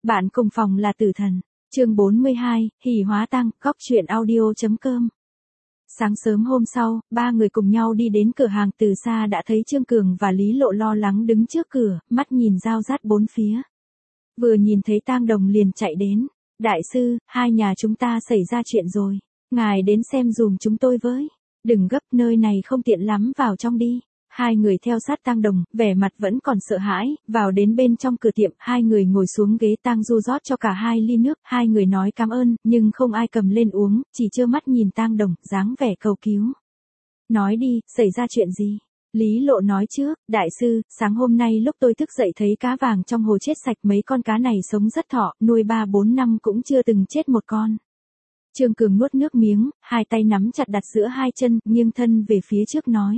Bạn cùng phòng là tử thần. Chương 42, hỉ hóa tang, góc truyện audio.com. Sáng sớm hôm sau, ba người cùng nhau đi đến cửa hàng, từ xa đã thấy Trương Cường và Lý Lộ lo lắng đứng trước cửa, mắt nhìn rao rát bốn phía. Vừa nhìn thấy Tang Đồng liền chạy đến. Đại sư, hai nhà chúng ta xảy ra chuyện rồi. Ngài đến xem dùm chúng tôi với. Đừng gấp, nơi này không tiện lắm, vào trong đi. Hai người theo sát Tang Đồng, vẻ mặt vẫn còn sợ hãi, vào đến bên trong cửa tiệm, hai người ngồi xuống ghế. Tang Du rót cho cả hai ly nước, hai người nói cảm ơn, nhưng không ai cầm lên uống, chỉ trơ mắt nhìn Tang Đồng, dáng vẻ cầu cứu. Nói đi, xảy ra chuyện gì? Lý Lộ nói trước, đại sư, sáng hôm nay lúc tôi thức dậy thấy cá vàng trong hồ chết sạch, mấy con cá này sống rất thọ, nuôi 3-4 năm cũng chưa từng chết một con. Trương Cường nuốt nước miếng, hai tay nắm chặt đặt giữa hai chân, nghiêng thân về phía trước nói.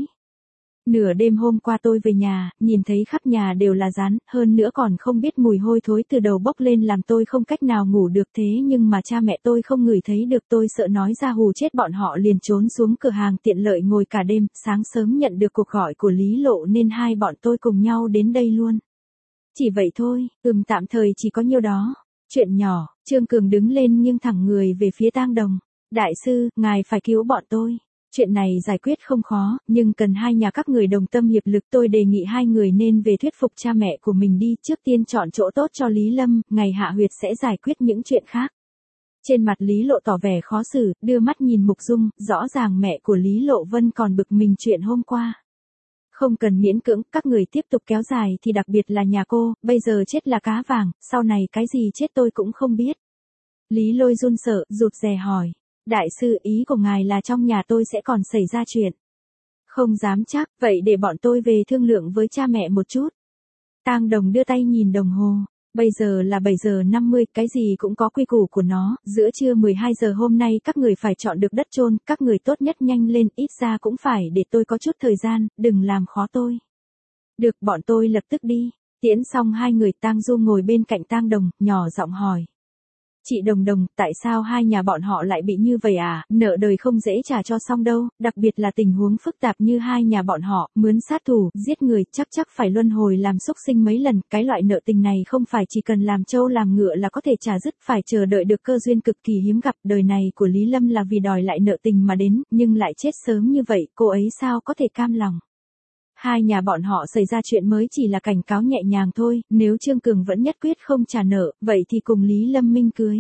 Nửa đêm hôm qua tôi về nhà, nhìn thấy khắp nhà đều là rán, hơn nữa còn không biết mùi hôi thối từ đầu bốc lên làm tôi không cách nào ngủ được, thế nhưng mà cha mẹ tôi không ngửi thấy được, tôi sợ nói ra hù chết bọn họ liền trốn xuống cửa hàng tiện lợi ngồi cả đêm, sáng sớm nhận được cuộc gọi của Lý Lộ nên hai bọn tôi cùng nhau đến đây luôn. Chỉ vậy thôi, tạm thời chỉ có nhiêu đó. Chuyện nhỏ. Trương Cường đứng lên nghiêng thẳng người về phía Tang Đồng. Đại sư, ngài phải cứu bọn tôi. Chuyện này giải quyết không khó, nhưng cần hai nhà các người đồng tâm hiệp lực, tôi đề nghị hai người nên về thuyết phục cha mẹ của mình đi, trước tiên chọn chỗ tốt cho Lý Lâm, ngày hạ huyệt sẽ giải quyết những chuyện khác. Trên mặt Lý Lộ tỏ vẻ khó xử, đưa mắt nhìn Mục Dung, rõ ràng mẹ của Lý Lộ Vân còn bực mình chuyện hôm qua. Không cần miễn cưỡng, các người tiếp tục kéo dài thì đặc biệt là nhà cô, bây giờ chết là cá vàng, sau này cái gì chết tôi cũng không biết. Lý Lôi run sợ, rụt rè hỏi. Đại sư, ý của ngài là trong nhà tôi sẽ còn xảy ra chuyện. Không dám chắc, vậy để bọn tôi về thương lượng với cha mẹ một chút. Tang Đồng đưa tay nhìn đồng hồ. Bây giờ là 7 giờ 50, cái gì cũng có quy củ của nó, giữa trưa 12 giờ hôm nay các người phải chọn được đất chôn, các người tốt nhất nhanh lên, ít ra cũng phải để tôi có chút thời gian, đừng làm khó tôi. Được, bọn tôi lập tức đi. Tiễn xong hai người, Tang Du ngồi bên cạnh Tang Đồng, nhỏ giọng hỏi. Chị Đồng, tại sao hai nhà bọn họ lại bị như vậy à, nợ đời không dễ trả cho xong đâu, đặc biệt là tình huống phức tạp như hai nhà bọn họ, mướn sát thủ, giết người, chắc phải luân hồi làm xúc sinh mấy lần, cái loại nợ tình này không phải chỉ cần làm trâu làm ngựa là có thể trả dứt, phải chờ đợi được cơ duyên cực kỳ hiếm gặp, đời này của Lý Lâm là vì đòi lại nợ tình mà đến, nhưng lại chết sớm như vậy, cô ấy sao có thể cam lòng. Hai nhà bọn họ xảy ra chuyện mới chỉ là cảnh cáo nhẹ nhàng thôi, nếu Trương Cường vẫn nhất quyết không trả nợ, vậy thì cùng Lý Lâm minh cưới.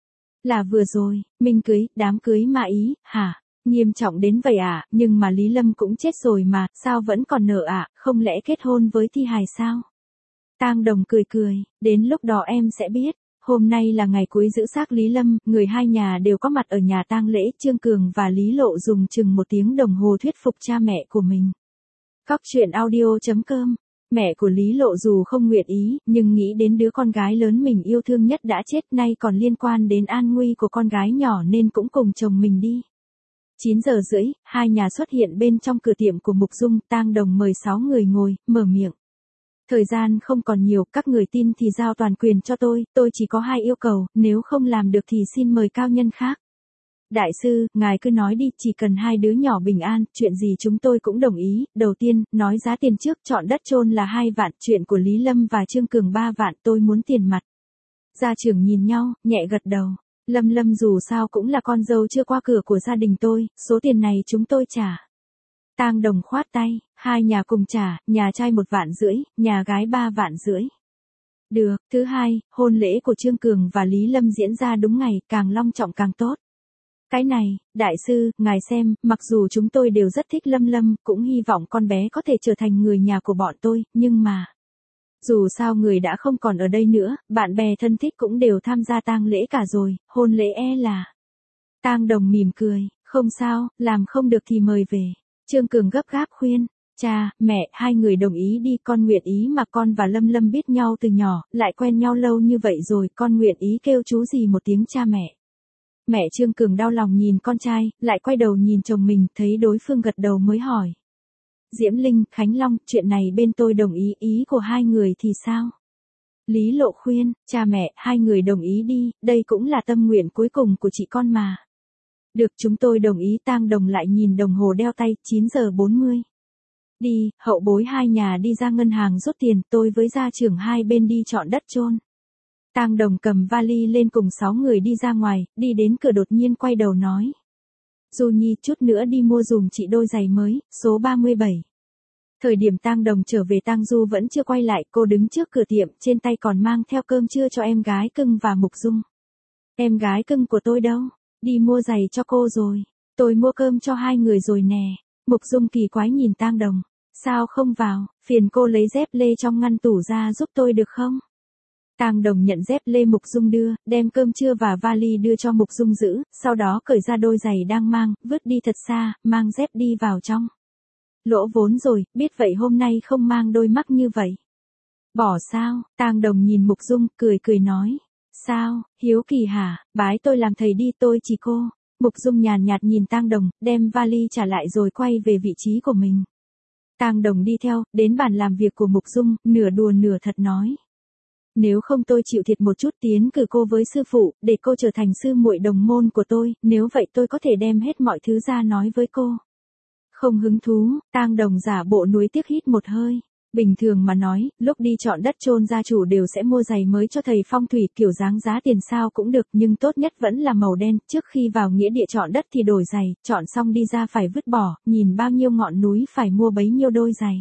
Là vừa rồi, minh cưới, đám cưới mà ý, hả? Nghiêm trọng đến vậy à, nhưng mà Lý Lâm cũng chết rồi mà, sao vẫn còn nợ à, không lẽ kết hôn với thi hài sao? Tang Đồng cười, đến lúc đó em sẽ biết. Hôm nay là ngày cuối giữ xác Lý Lâm, người hai nhà đều có mặt ở nhà tang lễ, Trương Cường và Lý Lộ dùng chừng 1 tiếng đồng hồ thuyết phục cha mẹ của mình. Góc truyện audio.com. Mẹ của Lý Lộ dù không nguyện ý, nhưng nghĩ đến đứa con gái lớn mình yêu thương nhất đã chết, nay còn liên quan đến an nguy của con gái nhỏ nên cũng cùng chồng mình đi. 9 giờ rưỡi, hai nhà xuất hiện bên trong cửa tiệm của Mục Dung, Tang Đồng mời 6 người ngồi, mở miệng. Thời gian không còn nhiều, các người tin thì giao toàn quyền cho tôi chỉ có 2 yêu cầu, nếu không làm được thì xin mời cao nhân khác. Đại sư, ngài cứ nói đi, chỉ cần 2 đứa nhỏ bình an, chuyện gì chúng tôi cũng đồng ý. Đầu tiên, nói giá tiền trước, chọn đất chôn là 2 vạn, chuyện của Lý Lâm và Trương Cường 3 vạn, tôi muốn tiền mặt. Gia trưởng nhìn nhau, nhẹ gật đầu. Lâm dù sao cũng là con dâu chưa qua cửa của gia đình tôi, số tiền này chúng tôi trả. Tang Đồng khoát tay, hai nhà cùng trả, nhà trai 1,5 vạn, nhà gái 3,5 vạn. Được. Thứ hai, hôn lễ của Trương Cường và Lý Lâm diễn ra đúng ngày, càng long trọng càng tốt. Cái này, đại sư, ngài xem, mặc dù chúng tôi đều rất thích Lâm, cũng hy vọng con bé có thể trở thành người nhà của bọn tôi, nhưng mà... Dù sao người đã không còn ở đây nữa, bạn bè thân thích cũng đều tham gia tang lễ cả rồi, hôn lễ là... Tang Đồng mỉm cười, không sao, làm không được thì mời về. Trương Cường gấp gáp khuyên, cha, mẹ, hai người đồng ý đi, con nguyện ý mà con và Lâm biết nhau từ nhỏ, lại quen nhau lâu như vậy rồi, con nguyện ý kêu chú gì một tiếng cha mẹ. Mẹ Trương Cường đau lòng nhìn con trai, lại quay đầu nhìn chồng mình, thấy đối phương gật đầu mới hỏi. Diễm Linh, Khánh Long, chuyện này bên tôi đồng ý, ý của hai người thì sao? Lý Lộ khuyên, cha mẹ, hai người đồng ý đi, đây cũng là tâm nguyện cuối cùng của chị con mà. Được, chúng tôi đồng ý. Tang Đồng lại nhìn đồng hồ đeo tay, 9 giờ 40. Đi, hậu bối hai nhà đi ra ngân hàng rút tiền, tôi với gia trưởng hai bên đi chọn đất chôn. Tang Đồng cầm vali lên cùng 6 người đi ra ngoài, đi đến cửa đột nhiên quay đầu nói. Du Nhi, chút nữa đi mua dùm chị đôi giày mới, số 37. Thời điểm Tang Đồng trở về Tang Du vẫn chưa quay lại, cô đứng trước cửa tiệm, trên tay còn mang theo cơm trưa cho em gái cưng và Mục Dung. Em gái cưng của tôi đâu? Đi mua giày cho cô rồi. Tôi mua cơm cho hai người rồi nè. Mục Dung kỳ quái nhìn Tang Đồng. Sao không vào, phiền cô lấy dép lê trong ngăn tủ ra giúp tôi được không? Tang Đồng nhận dép lê Mục Dung đưa, đem cơm trưa và vali đưa cho Mục Dung giữ, sau đó cởi ra đôi giày đang mang, vứt đi thật xa, mang dép đi vào trong. Lỗ vốn rồi, biết vậy hôm nay không mang đôi mắc như vậy. Bỏ sao? Tang Đồng nhìn Mục Dung, cười cười nói. Sao, hiếu kỳ hả, bái tôi làm thầy đi, tôi chỉ cô. Mục Dung nhàn nhạt nhìn Tang Đồng, đem vali trả lại rồi quay về vị trí của mình. Tang Đồng đi theo, đến bàn làm việc của Mục Dung, nửa đùa nửa thật nói. Nếu không tôi chịu thiệt một chút tiến cử cô với sư phụ, để cô trở thành sư muội đồng môn của tôi, nếu vậy tôi có thể đem hết mọi thứ ra nói với cô. Không hứng thú, Tang Đồng giả bộ nuối tiếc hít một hơi. Bình thường mà nói, lúc đi chọn đất chôn gia chủ đều sẽ mua giày mới cho thầy phong thủy, kiểu dáng giá tiền sao cũng được, nhưng tốt nhất vẫn là màu đen, trước khi vào nghĩa địa chọn đất thì đổi giày, chọn xong đi ra phải vứt bỏ, nhìn bao nhiêu ngọn núi phải mua bấy nhiêu đôi giày.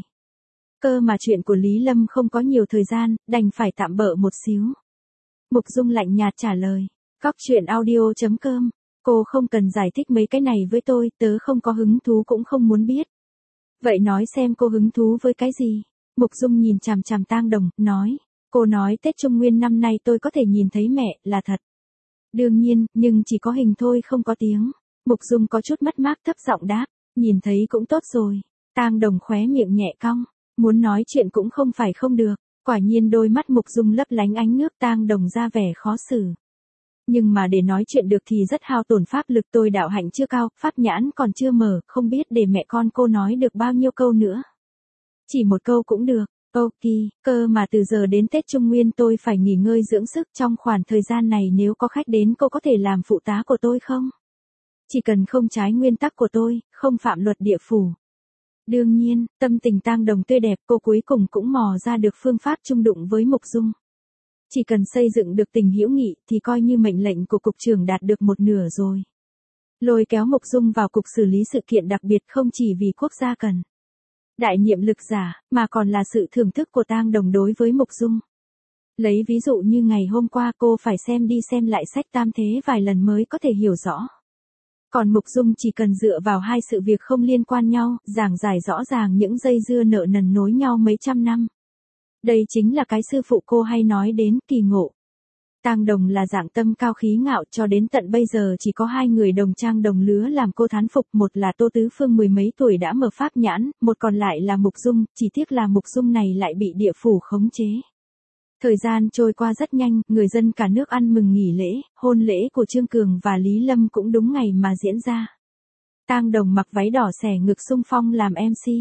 Cơ mà chuyện của Lý Lâm không có nhiều thời gian, đành phải tạm bợ một xíu. Mục Dung lạnh nhạt trả lời. Cóc.audio.com. Cô không cần giải thích mấy cái này với tôi, tớ không có hứng thú cũng không muốn biết. Vậy nói xem cô hứng thú với cái gì? Mục Dung nhìn chằm chằm Tang Đồng, nói. Cô nói Tết Trung Nguyên năm nay tôi có thể nhìn thấy mẹ, là thật. Đương nhiên, nhưng chỉ có hình thôi không có tiếng. Mục Dung có chút mất mát thấp giọng đáp. Nhìn thấy cũng tốt rồi. Tang Đồng khóe miệng nhẹ cong. Muốn nói chuyện cũng không phải không được. Quả nhiên đôi mắt Mục Dung lấp lánh ánh nước, Tang Đồng ra vẻ khó xử. Nhưng mà để nói chuyện được thì rất hao tổn pháp lực, tôi đạo hạnh chưa cao, pháp nhãn còn chưa mở, không biết để mẹ con cô nói được bao nhiêu câu nữa. Chỉ một câu cũng được. Ok, cơ mà từ giờ đến Tết Trung Nguyên tôi phải nghỉ ngơi dưỡng sức, trong khoảng thời gian này nếu có khách đến cô có thể làm phụ tá của tôi không? Chỉ cần không trái nguyên tắc của tôi, không phạm luật địa phủ. Đương nhiên, tâm tình Tang Đồng tươi đẹp, cô cuối cùng cũng mò ra được phương pháp chung đụng với Mục Dung. Chỉ cần xây dựng được tình hữu nghị thì coi như mệnh lệnh của cục trưởng đạt được một nửa rồi. Lôi kéo Mục Dung vào cục xử lý sự kiện đặc biệt không chỉ vì quốc gia cần đại nhiệm lực giả, mà còn là sự thưởng thức của Tang Đồng đối với Mục Dung. Lấy ví dụ như ngày hôm qua cô phải xem đi xem lại sách Tam Thế vài lần mới có thể hiểu rõ. Còn Mục Dung chỉ cần dựa vào hai sự việc không liên quan nhau, giảng giải rõ ràng những dây dưa nợ nần nối nhau mấy trăm năm. Đây chính là cái sư phụ cô hay nói đến, kỳ ngộ. Tang Đồng là dạng tâm cao khí ngạo, cho đến tận bây giờ chỉ có hai người đồng trang đồng lứa làm cô thán phục, một là Tô Tứ Phương mười mấy tuổi đã mở pháp nhãn, một còn lại là Mục Dung, chỉ tiếc là Mục Dung này lại bị địa phủ khống chế. Thời gian trôi qua rất nhanh, người dân cả nước ăn mừng nghỉ lễ, hôn lễ của Trương Cường và Lý Lâm cũng đúng ngày mà diễn ra. Tang Đồng mặc váy đỏ xẻ ngực xung phong làm MC.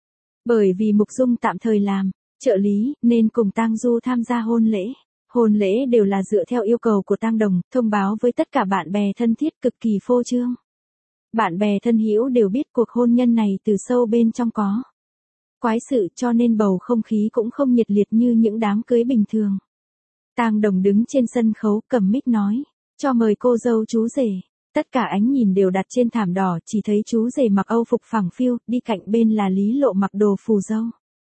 Bởi vì Mục Dung tạm thời làm trợ lý, nên cùng Tang Du tham gia hôn lễ. Hôn lễ đều là dựa theo yêu cầu của Tang Đồng, thông báo với tất cả bạn bè thân thiết, cực kỳ phô trương. Bạn bè thân hữu đều biết cuộc hôn nhân này từ sâu bên trong có quái sự, cho nên bầu không khí cũng không nhiệt liệt như những đám cưới bình thường. Tang Đồng đứng trên sân khấu cầm mic nói, cho mời cô dâu chú rể. Tất cả ánh nhìn đều đặt trên thảm đỏ, chỉ thấy chú rể mặc âu phục phẳng phiu, đi cạnh bên là Lý Lộ mặc đồ phù dâu.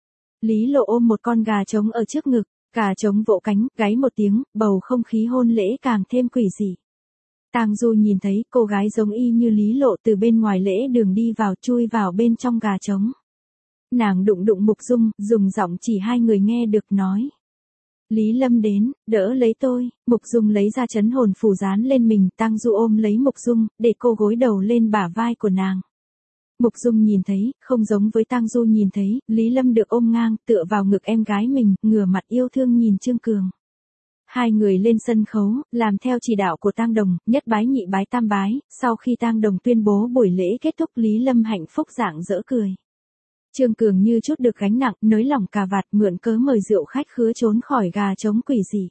Lý Lộ ôm một con gà trống ở trước ngực, gà trống vỗ cánh, gáy một tiếng, bầu không khí hôn lễ càng thêm quỷ dị. Tang Du nhìn thấy cô gái giống y như Lý Lộ từ bên ngoài lễ đường đi vào, chui vào bên trong gà trống. Nàng đụng đụng Mục Dung, dùng giọng chỉ hai người nghe được nói. Lý Lâm đến, đỡ lấy tôi. Mục Dung lấy ra trấn hồn phù dán lên mình, Tang Du ôm lấy Mục Dung, để cô gối đầu lên bả vai của nàng. Mục Dung nhìn thấy, không giống với Tang Du nhìn thấy, Lý Lâm được ôm ngang, tựa vào ngực em gái mình, ngửa mặt yêu thương nhìn Trương Cường. Hai người lên sân khấu, làm theo chỉ đạo của Tang Đồng, nhất bái nhị bái tam bái, sau khi Tang Đồng tuyên bố buổi lễ kết thúc, Lý Lâm hạnh phúc rạng rỡ cười. Trương Cường như chút được gánh nặng, nới lỏng cà vạt, mượn cớ mời rượu khách khứa trốn khỏi gà trống quỷ dị.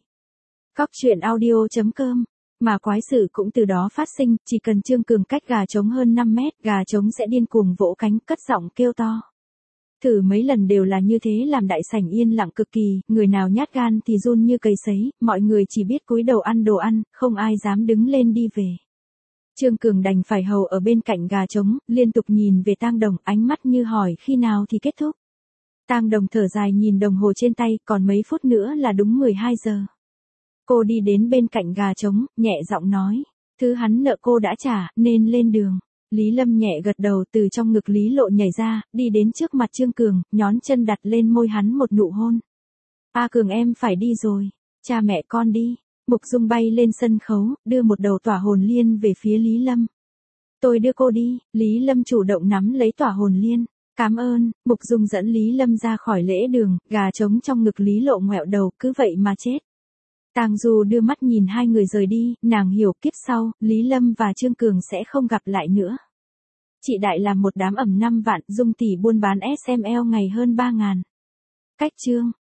Cóc.audio.com. Mà quái sự cũng từ đó phát sinh, chỉ cần Trương Cường cách gà trống hơn 5 mét, gà trống sẽ điên cuồng vỗ cánh, cất giọng kêu to. Thử mấy lần đều là như thế làm đại sảnh yên lặng cực kỳ, người nào nhát gan thì run như cầy sấy, mọi người chỉ biết cúi đầu ăn đồ ăn, không ai dám đứng lên đi về. Trương Cường đành phải hầu ở bên cạnh gà trống, liên tục nhìn về Tang Đồng, ánh mắt như hỏi khi nào thì kết thúc. Tang Đồng thở dài nhìn đồng hồ trên tay, còn mấy phút nữa là đúng 12 giờ. Cô đi đến bên cạnh gà trống, nhẹ giọng nói, thứ hắn nợ cô đã trả, nên lên đường. Lý Lâm nhẹ gật đầu, từ trong ngực Lý Lộ nhảy ra, đi đến trước mặt Trương Cường, nhón chân đặt lên môi hắn một nụ hôn. A Cường em phải đi rồi, cha mẹ con đi. Mục Dung bay lên sân khấu, đưa một đầu tỏa hồn liên về phía Lý Lâm. Tôi đưa cô đi, Lý Lâm chủ động nắm lấy tỏa hồn liên. Cảm ơn, Mục Dung dẫn Lý Lâm ra khỏi lễ đường, gà trống trong ngực Lý Lộ ngoẹo đầu, cứ vậy mà chết. Tang Du đưa mắt nhìn hai người rời đi, nàng hiểu kiếp sau, Lý Lâm và Trương Cường sẽ không gặp lại nữa. Chị đại làm một đám ẩm 5 vạn, Dung tỷ buôn bán SML ngày hơn 3.000. Cách chương